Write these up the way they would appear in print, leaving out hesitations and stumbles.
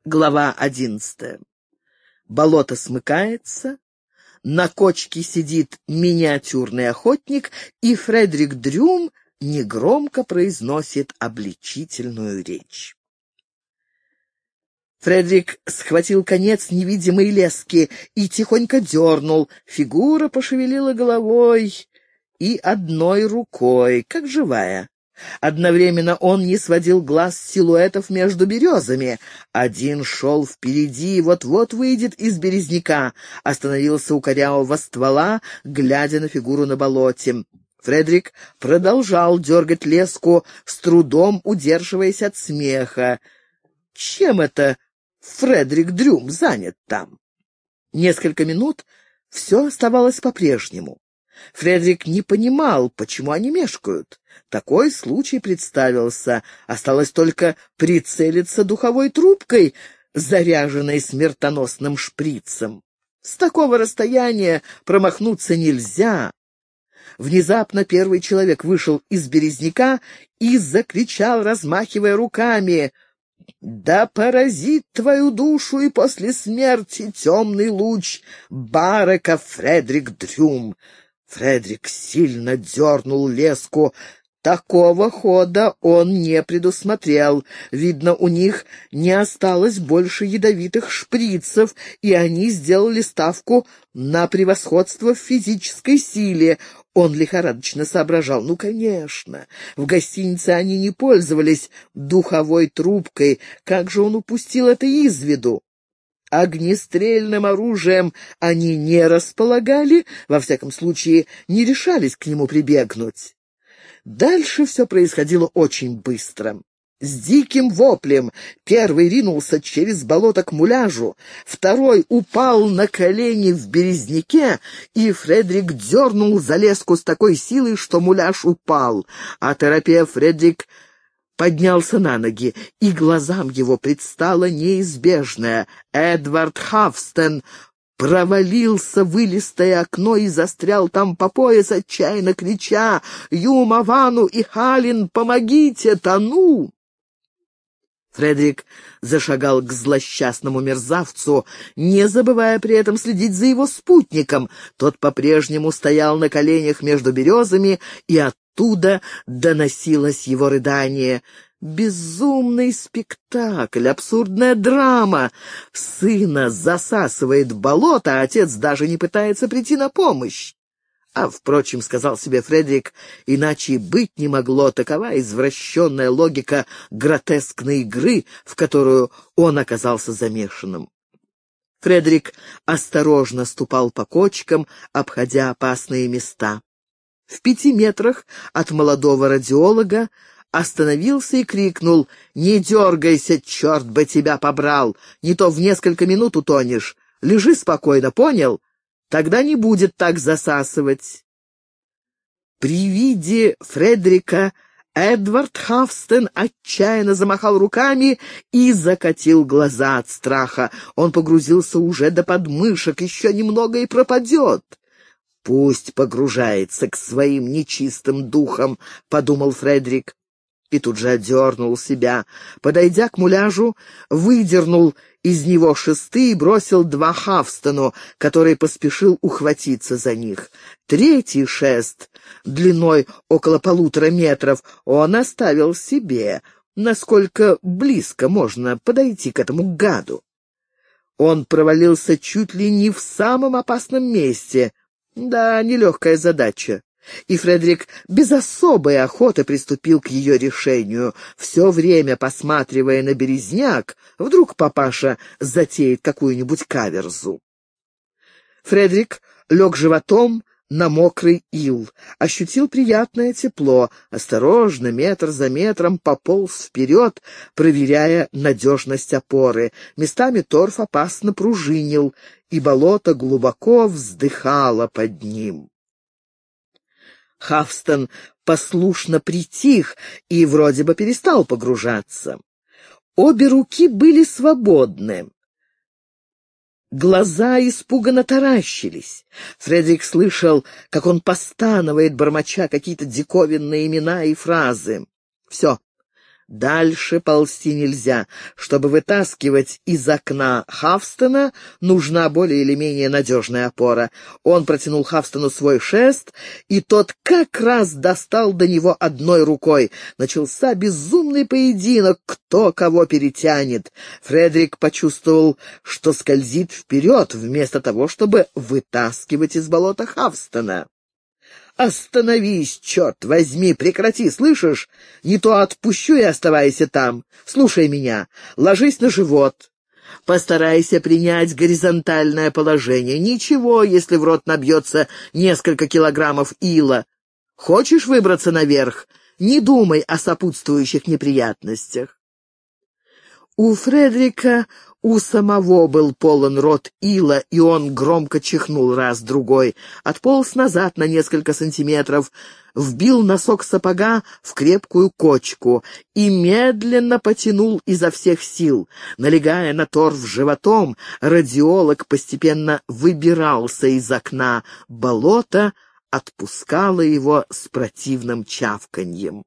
Глава 11. Болото смыкается, на кочке сидит миниатюрный охотник, и Фредерик Дрюм негромко произносит обличительную речь. Фредерик схватил конец невидимой лески и тихонько дернул. Фигура пошевелила головой и одной рукой, как живая. Одновременно он не сводил глаз с силуэтов между березами. Один шел впереди, вот-вот выйдет из березняка, остановился у корявого ствола, глядя на фигуру на болоте. Фредерик продолжал дергать леску, с трудом удерживаясь от смеха. Чем это Фредерик Дрюм занят там? Несколько минут все оставалось по-прежнему. Фредерик не понимал, почему они мешкают. Такой случай представился. Осталось только прицелиться духовой трубкой, заряженной смертоносным шприцем. С такого расстояния промахнуться нельзя. Внезапно первый человек вышел из березняка и закричал, размахивая руками: «Да поразит твою душу и после смерти темный луч Барака Фредерик Дрюм!» Фредерик сильно дернул леску. Такого хода он не предусмотрел. Видно, у них не осталось больше ядовитых шприцев, и они сделали ставку на превосходство в физической силе. Он лихорадочно соображал. Ну, конечно, в гостинице они не пользовались духовой трубкой. Как же он упустил это из виду? Огнестрельным оружием они не располагали, во всяком случае, не решались к нему прибегнуть. Дальше все происходило очень быстро. С диким воплем первый ринулся через болото к муляжу, второй упал на колени в березняке, и Фредерик дернул за леску с такой силой, что муляж упал. Оторопев, Фредерик поднялся на ноги, и глазам его предстало неизбежное. Эдвард Хавстен провалился в илистое окно и застрял там по пояс, отчаянно крича: «Юма, Вану и Халин, помогите, тону!» Фредерик зашагал к злосчастному мерзавцу, не забывая при этом следить за его спутником. Тот по-прежнему стоял на коленях между березами, и оттуда доносилось его рыдание. Безумный спектакль, абсурдная драма. Сына засасывает в болото, а отец даже не пытается прийти на помощь. Впрочем, сказал себе Фредерик, иначе и быть не могло. Такова извращенная логика гротескной игры, в которую он оказался замешанным. Фредерик осторожно ступал по кочкам, обходя опасные места. В 5 метрах от молодого радиолога остановился и крикнул: «Не дергайся, черт бы тебя побрал! Не то в несколько минут утонешь. Лежи спокойно, понял? Тогда не будет так засасывать». При виде Фредерика Эдвард Хавстен отчаянно замахал руками и закатил глаза от страха. Он погрузился уже до подмышек, еще немного и пропадет. «Пусть погружается к своим нечистым духам», — подумал Фредерик. И тут же одернул себя. Подойдя к муляжу, выдернул из него шесты и бросил 2 Хавстену, который поспешил ухватиться за них. Третий шест, длиной около 1,5 метра, он оставил себе. Насколько близко можно подойти к этому гаду? Он провалился чуть ли не в самом опасном месте. Да, нелегкая задача. И Фредерик без особой охоты приступил к ее решению, все время посматривая на березняк, вдруг папаша затеет какую-нибудь каверзу. Фредерик лег животом на мокрый ил, ощутил приятное тепло, осторожно, метр за метром пополз вперед, проверяя надежность опоры. Местами торф опасно пружинил, и болото глубоко вздыхало под ним. Хавстен послушно притих и вроде бы перестал погружаться. Обе руки были свободны. Глаза испуганно таращились. Фредерик слышал, как он постанывает, бормоча какие-то диковинные имена и фразы. Все, Дальше ползти нельзя. Чтобы вытаскивать из окна Хавстона, нужна более или менее надежная опора. Он протянул Хавстону свой шест, и тот как раз достал до него одной рукой. Начался безумный поединок, кто кого перетянет. Фредерик почувствовал, что скользит вперед, вместо того, чтобы вытаскивать из болота Хавстона. «Остановись, черт возьми, прекрати, слышишь? Не то отпущу и оставайся там. Слушай меня, ложись на живот. Постарайся принять горизонтальное положение. Ничего, если в рот набьется несколько килограммов ила. Хочешь выбраться наверх? Не думай о сопутствующих неприятностях». У Фредерика у самого был полон рот ила, и он громко чихнул раз-другой, отполз назад на несколько сантиметров, вбил носок сапога в крепкую кочку и медленно потянул изо всех сил. Налегая на торф животом, радиолог постепенно выбирался из окна. Болото отпускало его с противным чавканьем.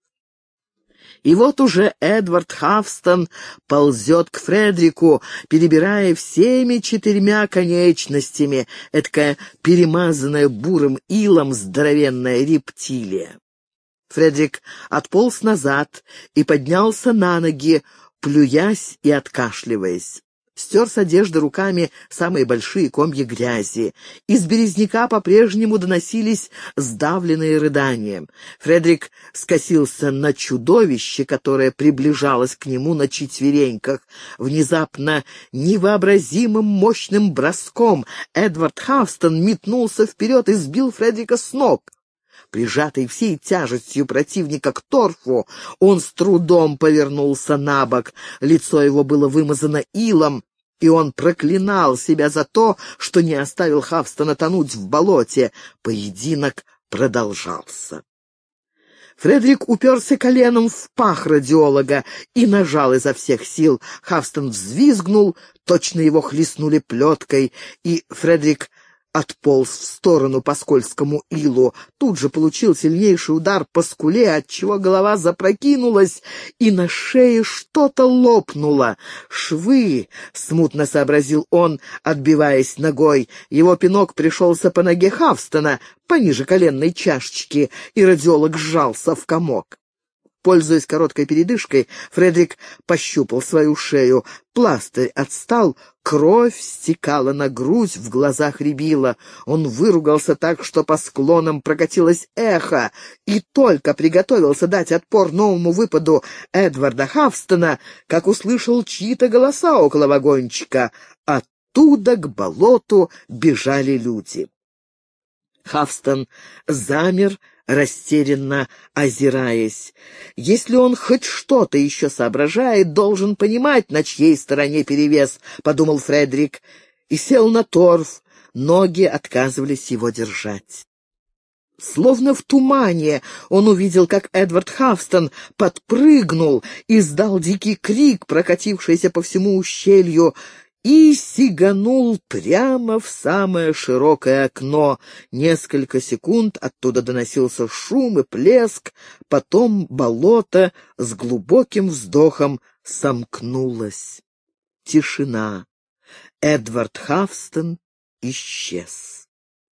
И вот уже Эдвард Хавстон ползет к Фредерику, перебирая всеми 4 конечностями, эдакая перемазанная бурым илом здоровенная рептилия. Фредерик отполз назад и поднялся на ноги, плюясь и откашливаясь. Стер с одежды руками самые большие комья грязи. Из березняка по-прежнему доносились сдавленные рыдания. Фредерик скосился на чудовище, которое приближалось к нему на четвереньках. Внезапно, невообразимым мощным броском Эдвард Хавстон метнулся вперед и сбил Фредерика с ног. Прижатый всей тяжестью противника к торфу, он с трудом повернулся на бок. Лицо его было вымазано илом, и он проклинал себя за то, что не оставил Хавстона тонуть в болоте. Поединок продолжался. Фредерик уперся коленом в пах радиолога и нажал изо всех сил. Хавстон взвизгнул, точно его хлестнули плеткой, и Фредерик отполз в сторону по скользкому илу. Тут же получил сильнейший удар по скуле, отчего голова запрокинулась, и на шее что-то лопнуло. «Швы!» — смутно сообразил он, отбиваясь ногой. Его пинок пришелся по ноге Хавстона, пониже коленной чашечки, и радиолог сжался в комок. Пользуясь короткой передышкой, Фредерик пощупал свою шею. Пластырь отстал, кровь стекала на грудь, в глазах рябило. Он выругался так, что по склонам прокатилось эхо, и только приготовился дать отпор новому выпаду Эдварда Хавстона, как услышал чьи-то голоса около вагончика. Оттуда к болоту бежали люди. Хавстон замер, растерянно озираясь. Если он хоть что-то еще соображает, должен понимать, на чьей стороне перевес, — подумал Фредерик, и сел на торф. Ноги отказывались его держать. Словно в тумане он увидел, как Эдвард Хавстон подпрыгнул, издал дикий крик, прокатившийся по всему ущелью, и сиганул прямо в самое широкое окно. Несколько секунд оттуда доносился шум и плеск, потом болото с глубоким вздохом сомкнулось. Тишина. Эдвард Хавстон исчез.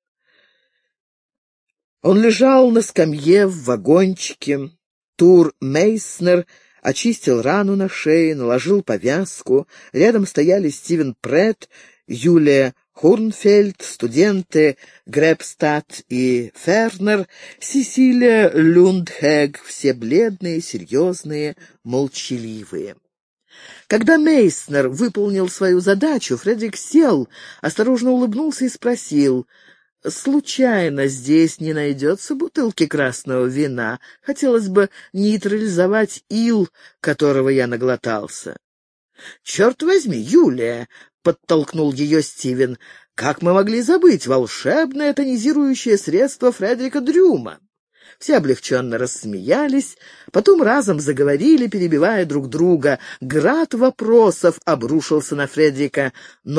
Он лежал на скамье в вагончике. Тур Мейснер очистил рану на шее, наложил повязку. Рядом стояли Стивен Претт, Юлия Хурнфельд, студенты Гребстад и Фернер, Сесилия Люндхег, все бледные, серьезные, молчаливые. Когда Мейснер выполнил свою задачу, Фредерик сел, осторожно улыбнулся и спросил: «Случайно здесь не найдется бутылки красного вина? Хотелось бы нейтрализовать ил, которого я наглотался». «Черт возьми, Юлия!» — подтолкнул ее Стивен. «Как мы могли забыть волшебное тонизирующее средство Фредерика Дрюма?» Все облегченно рассмеялись, потом разом заговорили, перебивая друг друга. Град вопросов обрушился на Фредерика, но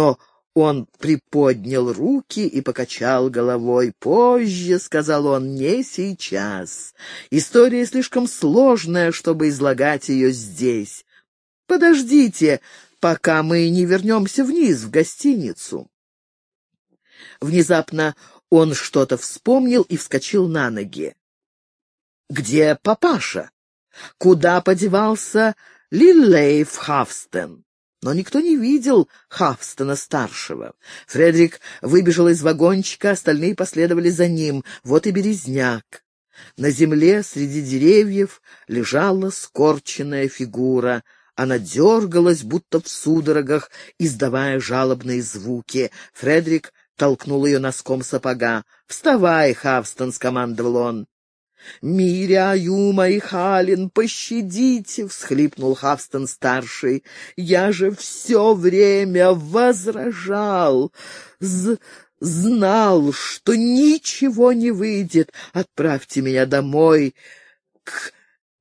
Он приподнял руки и покачал головой. «Позже», — сказал он, — «не сейчас. История слишком сложная, чтобы излагать ее здесь. Подождите, пока мы не вернемся вниз, в гостиницу». Внезапно он что-то вспомнил и вскочил на ноги. «Где папаша? Куда подевался Лиллейф Хавстен?» Но никто не видел Хавстена-старшего. Фредерик выбежал из вагончика, остальные последовали за ним. Вот и Березняк. На земле среди деревьев лежала скорченная фигура. Она дергалась, будто в судорогах, издавая жалобные звуки. Фредерик толкнул ее носком сапога. «Вставай, Хавстен!» — скомандовал он. «Миря, Юма и Халин, пощадите!» — всхлипнул Хавстен-старший. «Я же все время возражал, знал, что ничего не выйдет. Отправьте меня домой к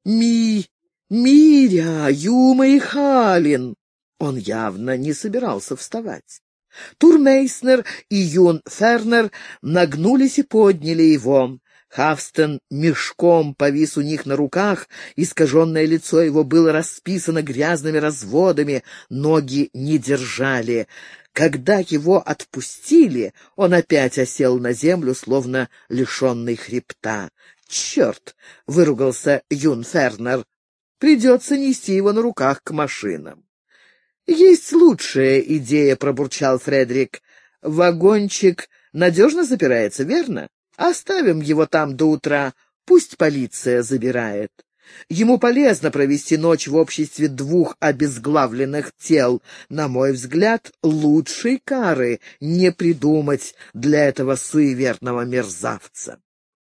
Миря, Юма и Халин». Он явно не собирался вставать. Турмейснер и Юн Фернер нагнулись и подняли его. Хавстен мешком повис у них на руках, искаженное лицо его было расписано грязными разводами, ноги не держали. Когда его отпустили, он опять осел на землю, словно лишенный хребта. «Черт!» — выругался Юн Фернер. «Придется нести его на руках к машинам». «Есть лучшая идея», — пробурчал Фредерик. «Вагончик надежно запирается, верно? Оставим его там до утра, пусть полиция забирает. Ему полезно провести ночь в обществе двух обезглавленных тел. На мой взгляд, лучшей кары не придумать для этого суеверного мерзавца».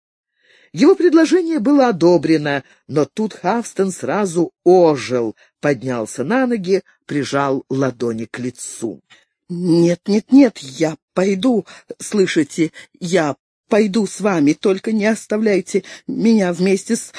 Его предложение было одобрено, но тут Хавстен сразу ожил, поднялся на ноги, прижал ладони к лицу. «Нет, нет, нет, я пойду, слышите, я пойду с вами, только не оставляйте меня вместе с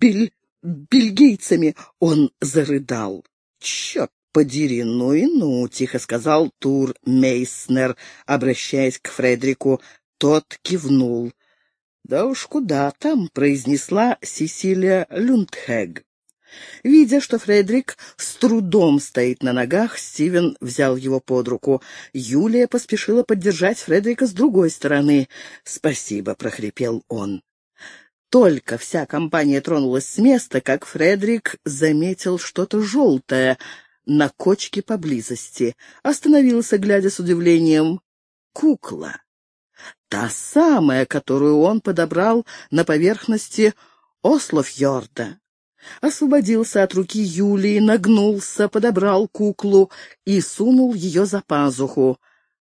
бельгийцами!» Он зарыдал. «Черт подери, ну и ну!» — тихо сказал Тур Мейснер, обращаясь к Фредерику. Тот кивнул. «Да уж куда там», — произнесла Сесилия Люндхэг. Видя, что Фредерик с трудом стоит на ногах, Стивен взял его под руку. Юлия поспешила поддержать Фредерика с другой стороны. «Спасибо», — прохрипел он. Только вся компания тронулась с места, как Фредерик заметил что-то желтое на кочке поблизости. Остановился, глядя с удивлением. Кукла. Та самая, которую он подобрал на поверхности Ослофьорда. Освободился от руки Юлии, нагнулся, подобрал куклу и сунул ее за пазуху.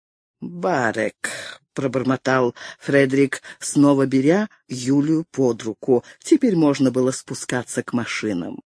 «Барек», — пробормотал Фредерик, снова беря Юлию под руку. Теперь можно было спускаться к машинам.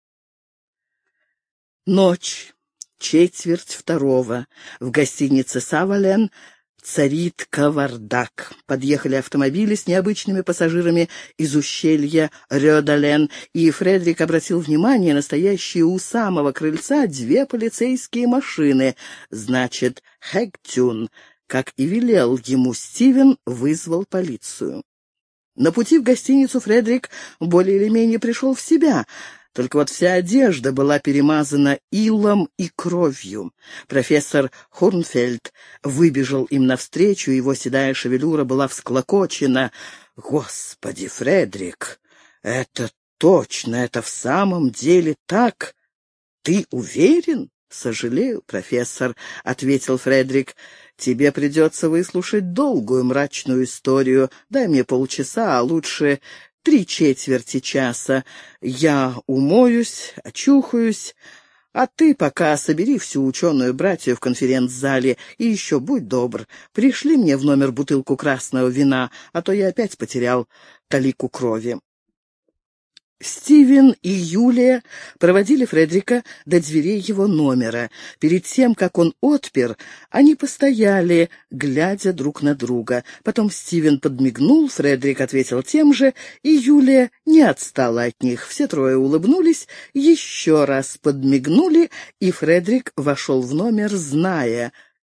Ночь, 1:45. В гостинице «Савален» царит кавардак. Подъехали автомобили с необычными пассажирами из ущелья Рёдален, и Фредерик обратил внимание на стоящие у самого крыльца 2 полицейские машины. Значит, Хэгтюн, как и велел ему Стивен, вызвал полицию. На пути в гостиницу Фредерик более или менее пришел в себя. Только вот вся одежда была перемазана илом и кровью. Профессор Хорнфельд выбежал им навстречу, его седая шевелюра была всклокочена. «Господи, Фредерик, это точно, это в самом деле так? Ты уверен?» «Сожалею, профессор», — ответил Фредерик. «Тебе придется выслушать долгую мрачную историю. Дай мне полчаса, а лучше 3/4 часа. Я умоюсь, очухаюсь, а ты пока собери всю ученую братью в конференц-зале и еще будь добр, пришли мне в номер бутылку красного вина, а то я опять потерял талику крови». Стивен и Юлия проводили Фредерика до дверей его номера. Перед тем, как он отпер, они постояли, глядя друг на друга. Потом Стивен подмигнул, Фредерик ответил тем же, и Юлия не отстала от них. Все трое улыбнулись, еще раз подмигнули, и Фредерик вошел в номер, зная,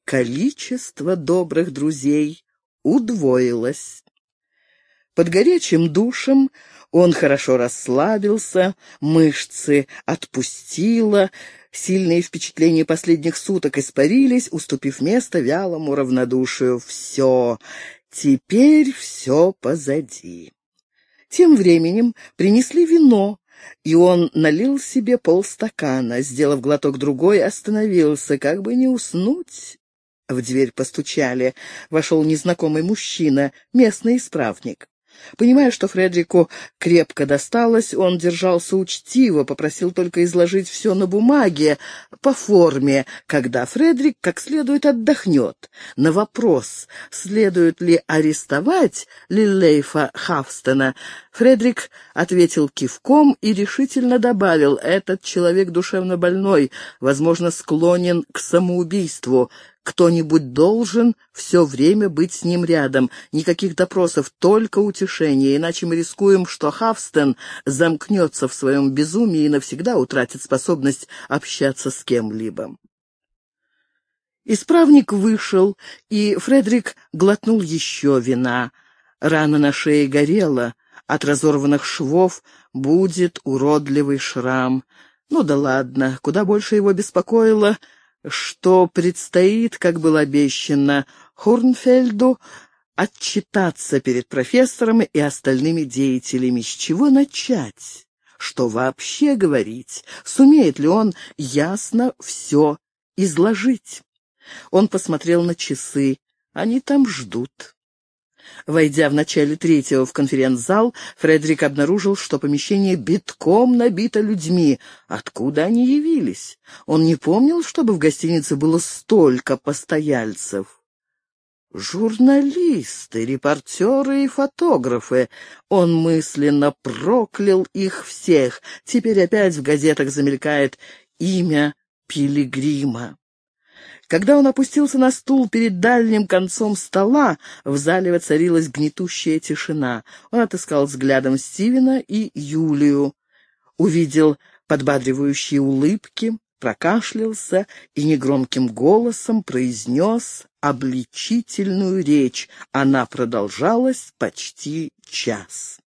количество добрых друзей удвоилось. Под горячим душем он хорошо расслабился, мышцы отпустило, сильные впечатления последних суток испарились, уступив место вялому равнодушию. Все, теперь все позади. Тем временем принесли вино, и он налил себе полстакана. Сделав глоток другой, остановился, как бы не уснуть. В дверь постучали. Вошел незнакомый мужчина, местный исправник. Понимая, что Фредерику крепко досталось, он держался учтиво, попросил только изложить все на бумаге, по форме, когда Фредерик как следует отдохнет. На вопрос, следует ли арестовать Лиллейфа Хавстена, Фредерик ответил кивком и решительно добавил: «Этот человек душевно больной, возможно, склонен к самоубийству. Кто-нибудь должен все время быть с ним рядом. Никаких допросов, только утешение, иначе мы рискуем, что Хавстен замкнется в своем безумии и навсегда утратит способность общаться с кем-либо». Исправник вышел, и Фредерик глотнул еще вина. Рана на шее горела, от разорванных швов будет уродливый шрам. Ну да ладно, куда больше его беспокоило, что предстоит, как было обещано, Хорнфельду отчитаться перед профессором и остальными деятелями. С чего начать? Что вообще говорить? Сумеет ли он ясно все изложить? Он посмотрел на часы. Они там ждут. Войдя в начале 3-го в конференц-зал, Фредерик обнаружил, что помещение битком набито людьми. Откуда они явились? Он не помнил, чтобы в гостинице было столько постояльцев. Журналисты, репортеры и фотографы. Он мысленно проклял их всех. Теперь опять в газетах замелькает имя Пилигрима. Когда он опустился на стул перед дальним концом стола, в зале воцарилась гнетущая тишина. Он отыскал взглядом Стивена и Юлию, увидел подбадривающие улыбки, прокашлялся и негромким голосом произнес обличительную речь. Она продолжалась почти час.